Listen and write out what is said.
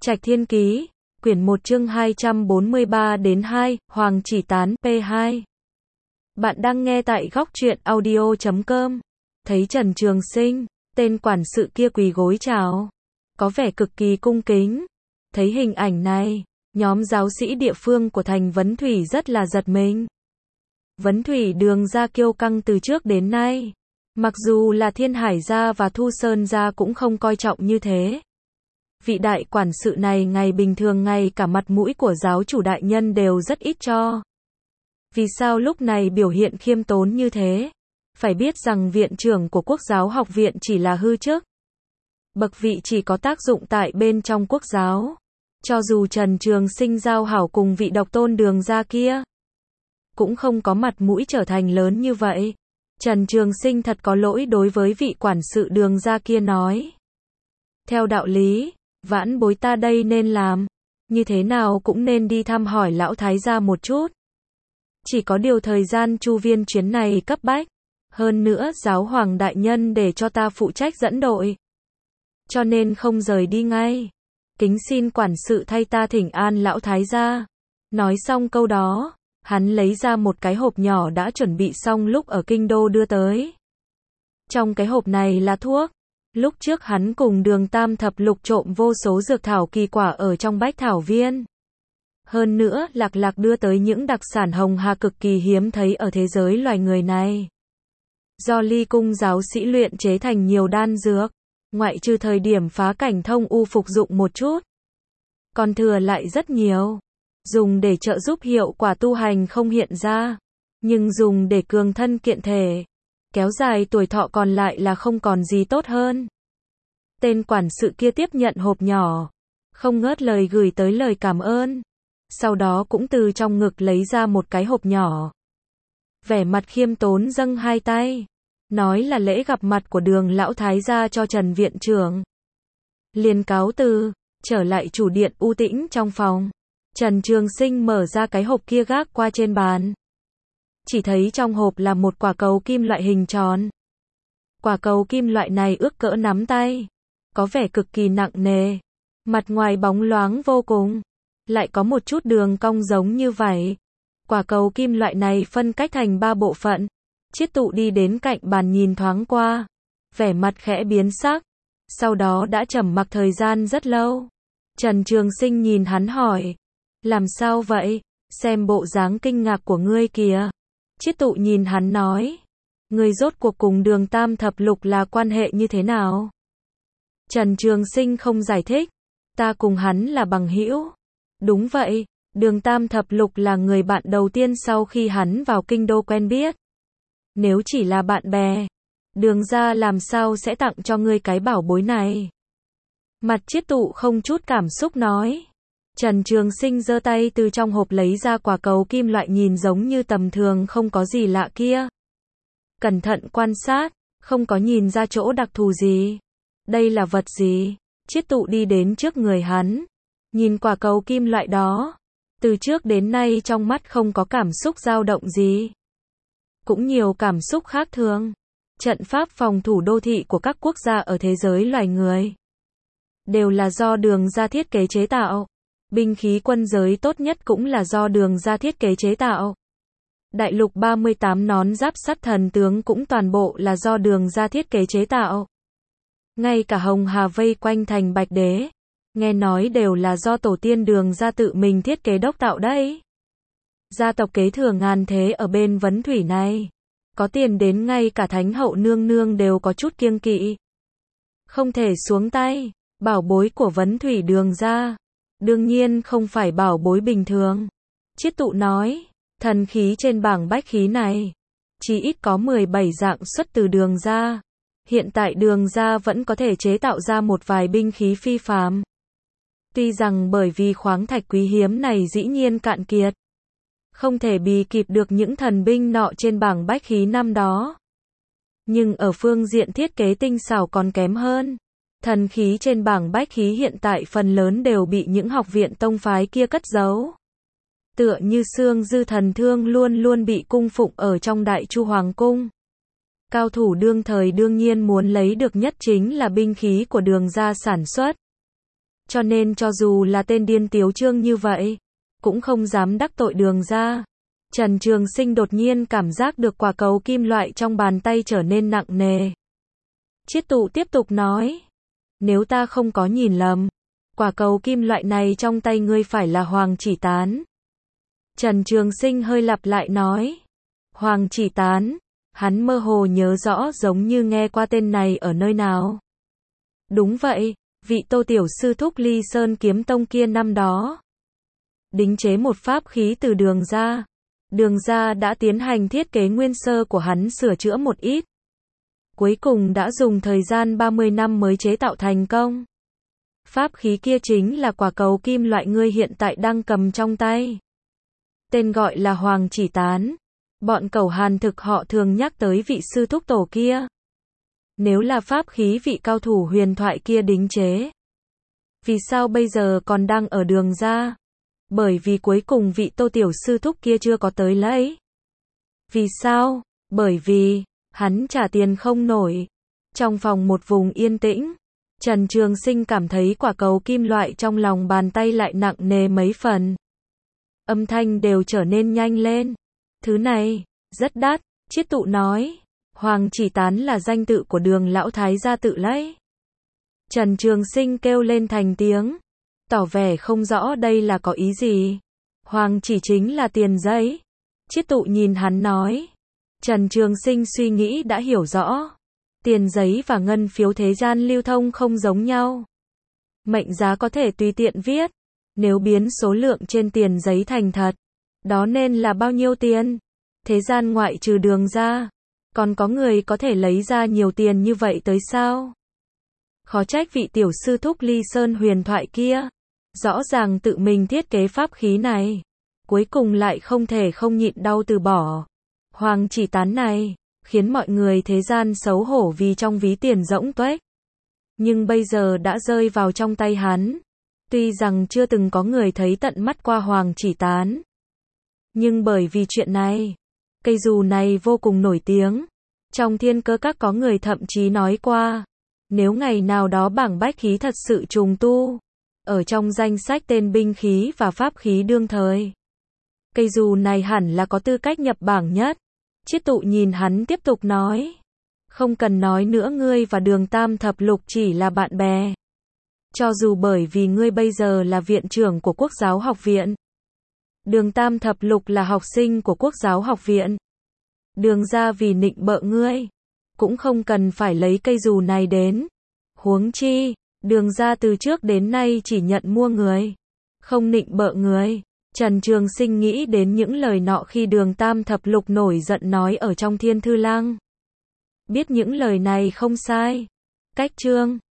Trạch Thiên Ký, quyển 1 chương 243 đến 2, Hoàng Chỉ Tán P2. Bạn đang nghe tại góc truyện audio.com. Thấy Trần Trường Sinh, tên quản sự kia quỳ gối chào, có vẻ cực kỳ cung kính. Thấy hình ảnh này, nhóm giáo sĩ địa phương của thành Vấn Thủy rất là giật mình. Vấn Thủy Đường gia kiêu căng từ trước đến nay, mặc dù là Thiên Hải gia và Thu Sơn gia cũng không coi trọng như thế. Vị đại quản sự này ngày bình thường ngay cả mặt mũi của giáo chủ đại nhân đều rất ít cho. Vì sao lúc này biểu hiện khiêm tốn như thế? Phải biết rằng viện trưởng của Quốc giáo học viện chỉ là hư chức. Bậc vị chỉ có tác dụng tại bên trong quốc giáo. Cho dù Trần Trường Sinh giao hảo cùng vị độc tôn Đường gia kia, cũng không có mặt mũi trở thành lớn như vậy. Trần Trường Sinh thật có lỗi đối với vị quản sự Đường gia kia nói. Theo đạo lý, vãn bối ta đây nên làm, như thế nào cũng nên đi thăm hỏi lão thái gia một chút. Chỉ có điều thời gian chu viên chuyến này cấp bách, hơn nữa giáo hoàng đại nhân để cho ta phụ trách dẫn đội, cho nên không rời đi ngay. Kính xin quản sự thay ta thỉnh an lão thái gia. Nói xong câu đó, hắn lấy ra một cái hộp nhỏ đã chuẩn bị xong lúc ở kinh đô đưa tới. Trong cái hộp này là thuốc. Lúc trước hắn cùng Đường Tam Thập Lục trộm vô số dược thảo kỳ quả ở trong Bách Thảo Viên. Hơn nữa, Lạc đưa tới những đặc sản hồng hà cực kỳ hiếm thấy ở thế giới loài người này. Do Ly Cung giáo sĩ luyện chế thành nhiều đan dược, ngoại trừ thời điểm phá cảnh thông u phục dụng một chút, còn thừa lại rất nhiều. Dùng để trợ giúp hiệu quả tu hành không hiện ra, nhưng dùng để cường thân kiện thể, kéo dài tuổi thọ còn lại là không còn gì tốt hơn. Tên quản sự kia tiếp nhận hộp nhỏ, không ngớt lời gửi tới lời cảm ơn. Sau đó cũng từ trong ngực lấy ra một cái hộp nhỏ. Vẻ mặt khiêm tốn dâng hai tay, nói là lễ gặp mặt của Đường lão thái gia cho Trần viện trưởng. Liền cáo từ, trở lại chủ điện u tĩnh trong phòng. Trần Trường Sinh mở ra cái hộp kia gác qua trên bàn. Chỉ thấy trong hộp là một quả cầu kim loại hình tròn. Quả cầu kim loại này ước cỡ nắm tay, có vẻ cực kỳ nặng nề, mặt ngoài bóng loáng vô cùng, lại có một chút đường cong giống như vậy. Quả cầu kim loại này phân cách thành 3 bộ phận. Chiết Tụ đi đến cạnh bàn nhìn thoáng qua, vẻ mặt khẽ biến sắc, sau đó đã trầm mặc thời gian rất lâu. Trần Trường Sinh nhìn hắn hỏi, làm sao vậy, xem bộ dáng kinh ngạc của ngươi kìa. Chiết Tụ nhìn hắn nói, ngươi rốt cuộc cùng Đường Tam Thập Lục là quan hệ như thế nào? Trần Trường Sinh không giải thích, ta cùng hắn là bằng hữu. Đúng vậy, Đường Tam Thập Lục là người bạn đầu tiên sau khi hắn vào kinh đô quen biết. Nếu chỉ là bạn bè, Đường gia làm sao sẽ tặng cho ngươi cái bảo bối này? Mặt Chiết Tụ không chút cảm xúc nói. Trần Trường Sinh giơ tay từ trong hộp lấy ra quả cầu kim loại nhìn giống như tầm thường không có gì lạ kia. Cẩn thận quan sát, không có nhìn ra chỗ đặc thù gì. Đây là vật gì? Chiết Tụ đi đến trước người hắn, nhìn quả cầu kim loại đó. Từ trước đến nay trong mắt không có cảm xúc dao động gì, cũng nhiều cảm xúc khác thường. Trận pháp phòng thủ đô thị của các quốc gia ở thế giới loài người đều là do Đường gia thiết kế chế tạo. Binh khí quân giới tốt nhất cũng là do Đường gia thiết kế chế tạo. Đại lục 38 nón giáp sắt thần tướng cũng toàn bộ là do Đường gia thiết kế chế tạo. Ngay cả hồng hà vây quanh thành Bạch Đế, nghe nói đều là do tổ tiên Đường gia tự mình thiết kế đốc tạo đấy. Gia tộc kế thừa ngàn thế ở bên Vấn Thủy này, có tiền đến ngay cả Thánh hậu nương nương đều có chút kiêng kỵ, không thể xuống tay. Bảo bối của Vấn Thủy Đường gia đương nhiên không phải bảo bối bình thường. Chiết Tụ nói, thần khí trên bảng bách khí này, chỉ ít có 17 dạng xuất từ Đường gia. Hiện tại Đường gia vẫn có thể chế tạo ra một vài binh khí phi phàm. Tuy rằng bởi vì khoáng thạch quý hiếm này dĩ nhiên cạn kiệt, không thể bì kịp được những thần binh nọ trên bảng bách khí năm đó, nhưng ở phương diện thiết kế tinh xảo còn kém hơn. Thần khí trên bảng bách khí hiện tại phần lớn đều bị những học viện tông phái kia cất giấu. Tựa như Xương Dư thần thương luôn luôn bị cung phụng ở trong Đại Chu Hoàng cung. Cao thủ đương thời đương nhiên muốn lấy được nhất chính là binh khí của Đường gia sản xuất. cho nên cho dù là tên điên tiếu trương như vậy, cũng không dám đắc tội Đường gia. Trần Trường Sinh đột nhiên cảm giác được quả cầu kim loại trong bàn tay trở nên nặng nề. Chiết Tụ tiếp tục nói, nếu ta không có nhìn lầm, quả cầu kim loại này trong tay ngươi phải là Hoàng Chỉ Tán. Trần Trường Sinh hơi lặp lại nói, Hoàng Chỉ Tán, hắn mơ hồ nhớ rõ giống như nghe qua tên này ở nơi nào. Đúng vậy, vị Tô tiểu sư thúc Ly Sơn Kiếm Tông kia năm đó đính chế một pháp khí từ Đường gia. Đường gia đã tiến hành thiết kế nguyên sơ của hắn sửa chữa một ít. Cuối cùng đã dùng thời gian 30 năm mới chế tạo thành công. Pháp khí kia chính là quả cầu kim loại ngươi hiện tại đang cầm trong tay. Tên gọi là Hoàng Chỉ Tán. Bọn cẩu Hàn thực họ thường nhắc tới vị sư thúc tổ kia. Nếu là pháp khí vị cao thủ huyền thoại kia đính chế, vì sao bây giờ còn đang ở Đường gia? Bởi vì cuối cùng vị Tô tiểu sư thúc kia chưa có tới lấy. Vì sao? Bởi vì hắn trả tiền không nổi. Trong phòng một vùng yên tĩnh, Trần Trường Sinh cảm thấy quả cầu kim loại trong lòng bàn tay lại nặng nề mấy phần. Âm thanh đều trở nên nhanh lên. Thứ này rất đắt. Chiết Tụ nói, Hoàng Chỉ Tán là danh tự của Đường lão thái gia tự lấy. Trần Trường Sinh kêu lên thành tiếng, tỏ vẻ không rõ đây là có ý gì. Hoàng chỉ chính là tiền giấy. Chiết Tụ nhìn hắn nói. Trần Trường Sinh suy nghĩ đã hiểu rõ. Tiền giấy và ngân phiếu thế gian lưu thông không giống nhau. Mệnh giá có thể tùy tiện viết. Nếu biến số lượng trên tiền giấy thành thật, đó nên là bao nhiêu tiền? Thế gian ngoại trừ Đường gia, còn có người có thể lấy ra nhiều tiền như vậy tới sao? Khó trách vị tiểu sư thúc Ly Sơn huyền thoại kia, rõ ràng tự mình thiết kế pháp khí này, cuối cùng lại không thể không nhịn đau từ bỏ. Hoàng Chỉ Tán này, khiến mọi người thế gian xấu hổ vì trong ví tiền rỗng tuếch. Nhưng bây giờ đã rơi vào trong tay hắn. Tuy rằng chưa từng có người thấy tận mắt qua Hoàng Chỉ Tán, nhưng bởi vì chuyện này, cây dù này vô cùng nổi tiếng. Trong Thiên Cơ Các có người thậm chí nói qua, nếu ngày nào đó bảng bách khí thật sự trùng tu, ở trong danh sách tên binh khí và pháp khí đương thời, cây dù này hẳn là có tư cách nhập bảng nhất. Chiết Tụ nhìn hắn tiếp tục nói, không cần nói nữa, ngươi và Đường Tam Thập Lục chỉ là bạn bè. Cho dù bởi vì ngươi bây giờ là viện trưởng của Quốc giáo học viện, Đường Tam Thập Lục là học sinh của Quốc giáo học viện, Đường gia vì nịnh bợ ngươi, cũng không cần phải lấy cây dù này đến. Huống chi, Đường gia từ trước đến nay chỉ nhận mua người, không nịnh bợ người. Trần Trường Sinh nghĩ đến những lời nọ khi Đường Tam Thập Lục nổi giận nói ở trong Thiên Thư Lăng. Biết những lời này không sai. Cách chương